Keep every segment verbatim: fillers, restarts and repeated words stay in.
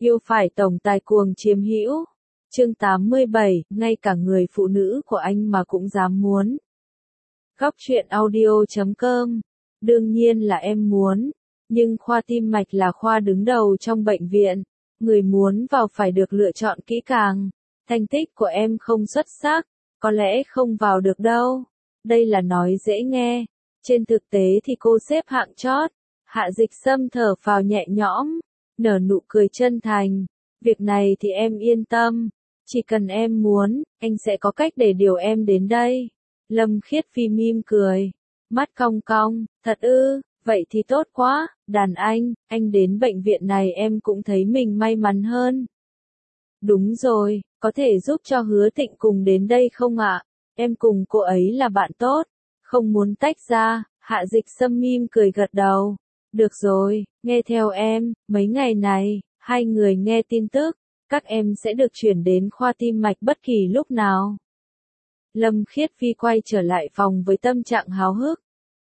Yêu phải tổng tài cuồng chiếm hữu. Chương tám mươi bảy, ngay cả người phụ nữ của anh mà cũng dám muốn. Góc truyện audio chấm com. Đương nhiên là em muốn, nhưng khoa tim mạch là khoa đứng đầu trong bệnh viện, người muốn vào phải được lựa chọn kỹ càng. Thành tích của em không xuất sắc, có lẽ không vào được đâu. Đây là nói dễ nghe, trên thực tế thì cô xếp hạng chót. Hạ Dịch Sâm thở phào nhẹ nhõm, nở nụ cười chân thành. Việc này thì em yên tâm, chỉ cần em muốn, anh sẽ có cách để điều em đến đây. Lâm Khiết Phi mỉm cười, mắt cong cong, thật ư, vậy thì tốt quá, đàn anh, anh đến bệnh viện này em cũng thấy mình may mắn hơn. Đúng rồi, có thể giúp cho Hứa Tịnh cùng đến đây không ạ? Em cùng cô ấy là bạn tốt, không muốn tách ra. Hạ Dịch Sâm mỉm cười gật đầu. Được rồi, nghe theo em, mấy ngày này, hai người nghe tin tức, các em sẽ được chuyển đến khoa tim mạch bất kỳ lúc nào. Lâm Khiết Phi quay trở lại phòng với tâm trạng háo hức.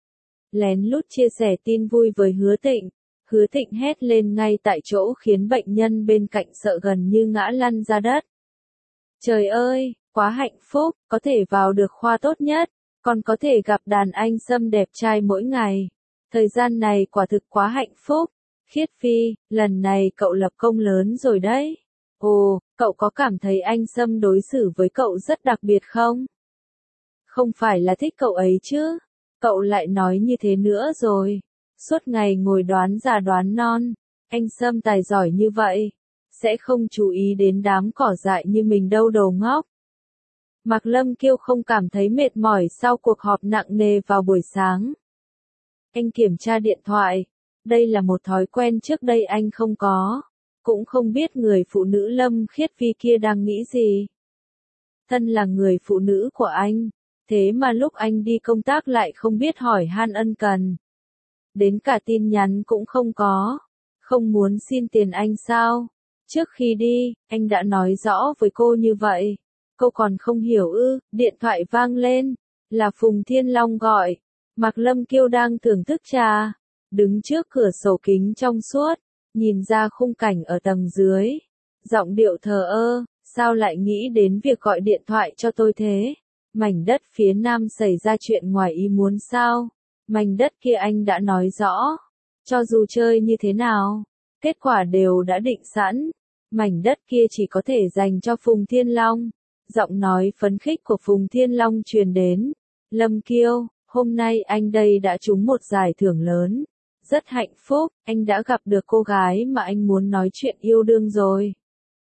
Lén lút chia sẻ tin vui với Hứa Tịnh, Hứa Tịnh hét lên ngay tại chỗ khiến bệnh nhân bên cạnh sợ gần như ngã lăn ra đất. Trời ơi, quá hạnh phúc, có thể vào được khoa tốt nhất, còn có thể gặp đàn anh Sâm đẹp trai mỗi ngày. Thời gian này quả thực quá hạnh phúc. Khiết Phi, lần này cậu lập công lớn rồi đấy. Ồ, cậu có cảm thấy anh Sâm đối xử với cậu rất đặc biệt không? Không phải là thích cậu ấy chứ? Cậu lại nói như thế nữa rồi. Suốt ngày ngồi đoán già đoán non. Anh Sâm tài giỏi như vậy, sẽ không chú ý đến đám cỏ dại như mình đâu đồ ngốc. Mạc Lâm Kiêu không cảm thấy mệt mỏi sau cuộc họp nặng nề vào buổi sáng. Anh kiểm tra điện thoại. Đây là một thói quen trước đây anh không có. Cũng không biết người phụ nữ Lâm Khiết Phi kia đang nghĩ gì. Thân là người phụ nữ của anh, thế mà lúc anh đi công tác lại không biết hỏi han ân cần. Đến cả tin nhắn cũng không có. Không muốn xin tiền anh sao? Trước khi đi, anh đã nói rõ với cô như vậy. Cô còn không hiểu ư? Điện thoại vang lên. Là Phùng Thiên Long gọi. Mạc Lâm Kiêu đang thưởng thức trà, đứng trước cửa sổ kính trong suốt, nhìn ra khung cảnh ở tầng dưới. Giọng điệu thờ ơ, sao lại nghĩ đến việc gọi điện thoại cho tôi thế? Mảnh đất phía nam xảy ra chuyện ngoài ý muốn sao? Mảnh đất kia anh đã nói rõ. Cho dù chơi như thế nào, kết quả đều đã định sẵn. Mảnh đất kia chỉ có thể dành cho Phùng Thiên Long. Giọng nói phấn khích của Phùng Thiên Long truyền đến. Lâm Kiêu, hôm nay anh đây đã trúng một giải thưởng lớn. Rất hạnh phúc, anh đã gặp được cô gái mà anh muốn nói chuyện yêu đương rồi.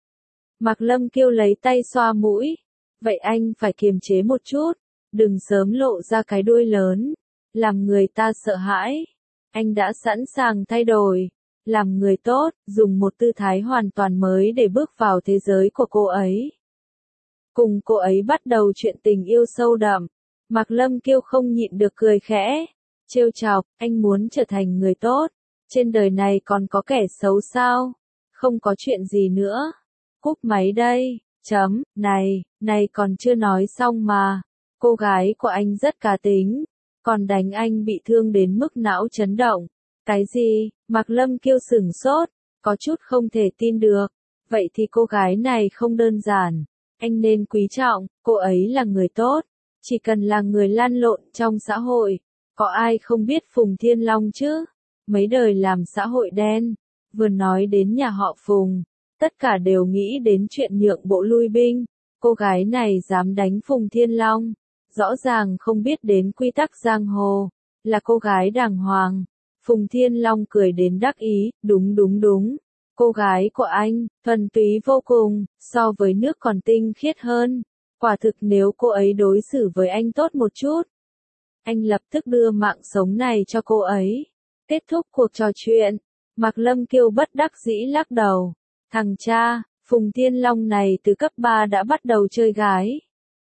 Mạc Lâm Kiêu lấy tay xoa mũi. Vậy anh phải kiềm chế một chút, đừng sớm lộ ra cái đuôi lớn, làm người ta sợ hãi. Anh đã sẵn sàng thay đổi, làm người tốt, dùng một tư thái hoàn toàn mới để bước vào thế giới của cô ấy. Cùng cô ấy bắt đầu chuyện tình yêu sâu đậm. Mạc Lâm Kiêu không nhịn được cười khẽ, trêu chọc, anh muốn trở thành người tốt, trên đời này còn có kẻ xấu sao? Không có chuyện gì nữa. Cúp máy đây, chấm, này, này còn chưa nói xong mà. Cô gái của anh rất cá tính, còn đánh anh bị thương đến mức não chấn động. Cái gì? Mạc Lâm Kiêu sửng sốt, có chút không thể tin được. Vậy thì cô gái này không đơn giản, anh nên quý trọng, cô ấy là người tốt. Chỉ cần là người lăn lộn trong xã hội, có ai không biết Phùng Thiên Long chứ? Mấy đời làm xã hội đen, vừa nói đến nhà họ Phùng, tất cả đều nghĩ đến chuyện nhượng bộ lui binh. Cô gái này dám đánh Phùng Thiên Long, rõ ràng không biết đến quy tắc giang hồ, là cô gái đàng hoàng. Phùng Thiên Long cười đến đắc ý, đúng đúng đúng. Cô gái của anh, thuần túy vô cùng, so với nước còn tinh khiết hơn. Quả thực nếu cô ấy đối xử với anh tốt một chút, anh lập tức đưa mạng sống này cho cô ấy. Kết thúc cuộc trò chuyện, Mạc Lâm Kiêu bất đắc dĩ lắc đầu. Thằng cha, Phùng Thiên Long này từ cấp ba đã bắt đầu chơi gái.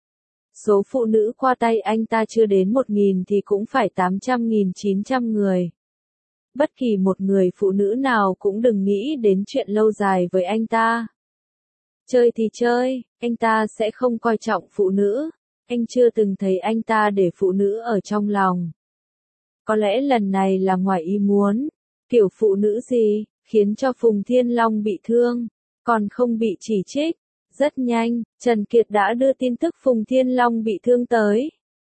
Số phụ nữ qua tay anh ta chưa đến một nghìn thì cũng phải tám trăm nghìn chín trăm người. Bất kỳ một người phụ nữ nào cũng đừng nghĩ đến chuyện lâu dài với anh ta. Chơi thì chơi, anh ta sẽ không coi trọng phụ nữ. Anh chưa từng thấy anh ta để phụ nữ ở trong lòng. Có lẽ lần này là ngoài ý muốn. Kiểu phụ nữ gì, khiến cho Phùng Thiên Long bị thương. còn không bị chỉ trích. Rất nhanh, Trần Kiệt đã đưa tin tức Phùng Thiên Long bị thương tới.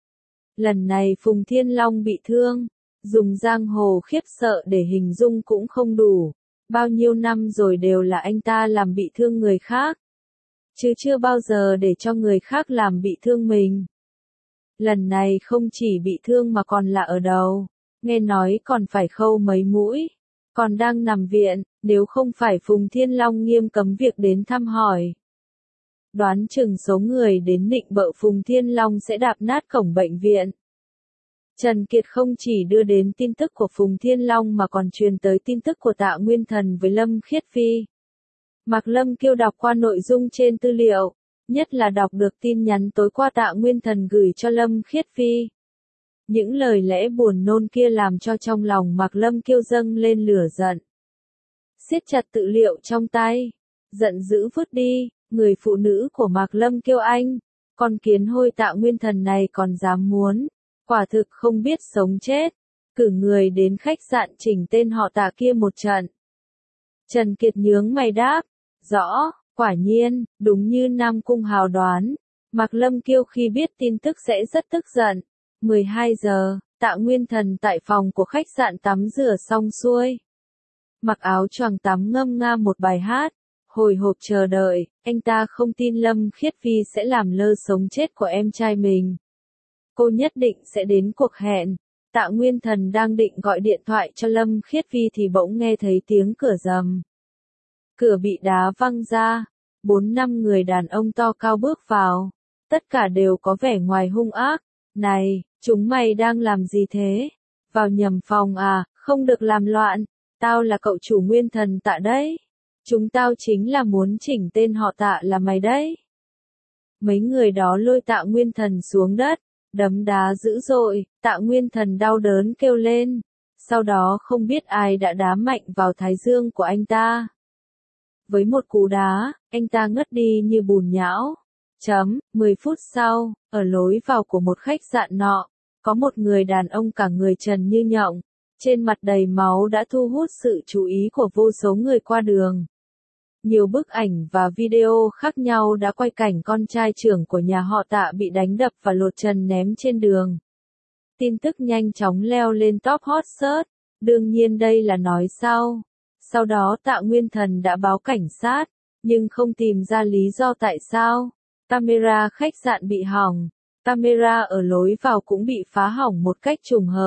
Lần này Phùng Thiên Long bị thương, dùng giang hồ khiếp sợ để hình dung cũng không đủ. Bao nhiêu năm rồi đều là anh ta làm bị thương người khác, chứ chưa bao giờ để cho người khác làm bị thương mình. Lần này không chỉ bị thương mà còn là ở đầu, nghe nói còn phải khâu mấy mũi, còn đang nằm viện, nếu không phải Phùng Thiên Long nghiêm cấm việc đến thăm hỏi. Đoán chừng số người đến nịnh bợ Phùng Thiên Long sẽ đạp nát cổng bệnh viện. Trần Kiệt không chỉ đưa đến tin tức của Phùng Thiên Long mà còn truyền tới tin tức của Tạ Nguyên Thần với Lâm Khiết Phi. Mạc Lâm Kiêu đọc qua nội dung trên tư liệu, nhất là đọc được tin nhắn tối qua Tạ Nguyên Thần gửi cho Lâm Khiết Phi. Những lời lẽ buồn nôn kia làm cho trong lòng Mạc Lâm Kiêu dâng lên lửa giận. Siết chặt tư liệu trong tay, giận dữ vứt đi, người phụ nữ của Mạc Lâm Kiêu anh, con kiến hôi Tạ Nguyên Thần này còn dám muốn, quả thực không biết sống chết, cử người đến khách sạn chỉnh tên họ Tạ kia một trận. Trần Kiệt nhướng mày đáp, rõ, quả nhiên, đúng như Nam Cung Hào đoán, Mạc Lâm Kiêu khi biết tin tức sẽ rất tức giận. mười hai giờ, Tạ Nguyên Thần tại phòng của khách sạn tắm rửa xong xuôi. Mặc áo choàng tắm ngâm nga một bài hát, hồi hộp chờ đợi, anh ta không tin Lâm Khiết Phi sẽ làm lơ sống chết của em trai mình. Cô nhất định sẽ đến cuộc hẹn. Tạ Nguyên Thần đang định gọi điện thoại cho Lâm Khiết Phi thì bỗng nghe thấy tiếng cửa rầm. Cửa bị đá văng ra, bốn năm người đàn ông to cao bước vào, tất cả đều có vẻ ngoài hung ác. Này, chúng mày đang làm gì thế? Vào nhầm phòng à, không được làm loạn, tao là cậu chủ Nguyên Thần Tạ đấy. Chúng tao chính là muốn chỉnh tên họ Tạ là mày đấy. Mấy người đó lôi Tạ Nguyên Thần xuống đất, đấm đá dữ dội, Tạ Nguyên Thần đau đớn kêu lên. Sau đó không biết ai đã đá mạnh vào thái dương của anh ta. Với một cú đá, anh ta ngất đi như bùn nhão. Chấm, mười phút sau, ở lối vào của một khách sạn nọ, có một người đàn ông cả người trần như nhộng, trên mặt đầy máu đã thu hút sự chú ý của vô số người qua đường. Nhiều bức ảnh và video khác nhau đã quay cảnh con trai trưởng của nhà họ Tạ bị đánh đập và lột trần ném trên đường. Tin tức nhanh chóng leo lên top hot search, đương nhiên đây là nói sau. Sau đó Tạ Nguyên Thần đã báo cảnh sát, nhưng không tìm ra lý do tại sao. Camera khách sạn bị hỏng, camera ở lối vào cũng bị phá hỏng một cách trùng hợp.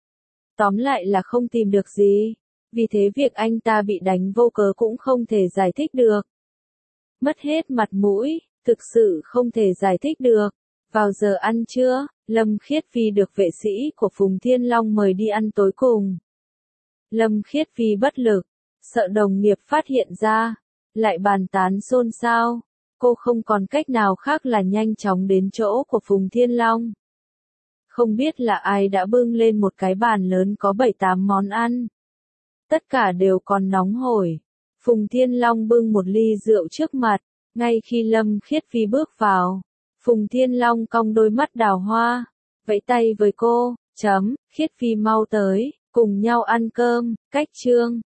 Tóm lại là không tìm được gì, vì thế việc anh ta bị đánh vô cớ cũng không thể giải thích được. Mất hết mặt mũi, thực sự không thể giải thích được. Vào giờ ăn trưa, Lâm Khiết Phi được vệ sĩ của Phùng Thiên Long mời đi ăn tối cùng. Lâm Khiết Phi bất lực, sợ đồng nghiệp phát hiện ra, lại bàn tán xôn xao. Cô không còn cách nào khác là nhanh chóng đến chỗ của Phùng Thiên Long. Không biết là ai đã bưng lên một cái bàn lớn có bảy tám món ăn. Tất cả đều còn nóng hổi. Phùng Thiên Long bưng một ly rượu trước mặt, ngay khi Lâm Khiết Phi bước vào. Phùng Thiên Long cong đôi mắt đào hoa, vẫy tay với cô, chấm, Khiết Phi mau tới, cùng nhau ăn cơm, cách trương.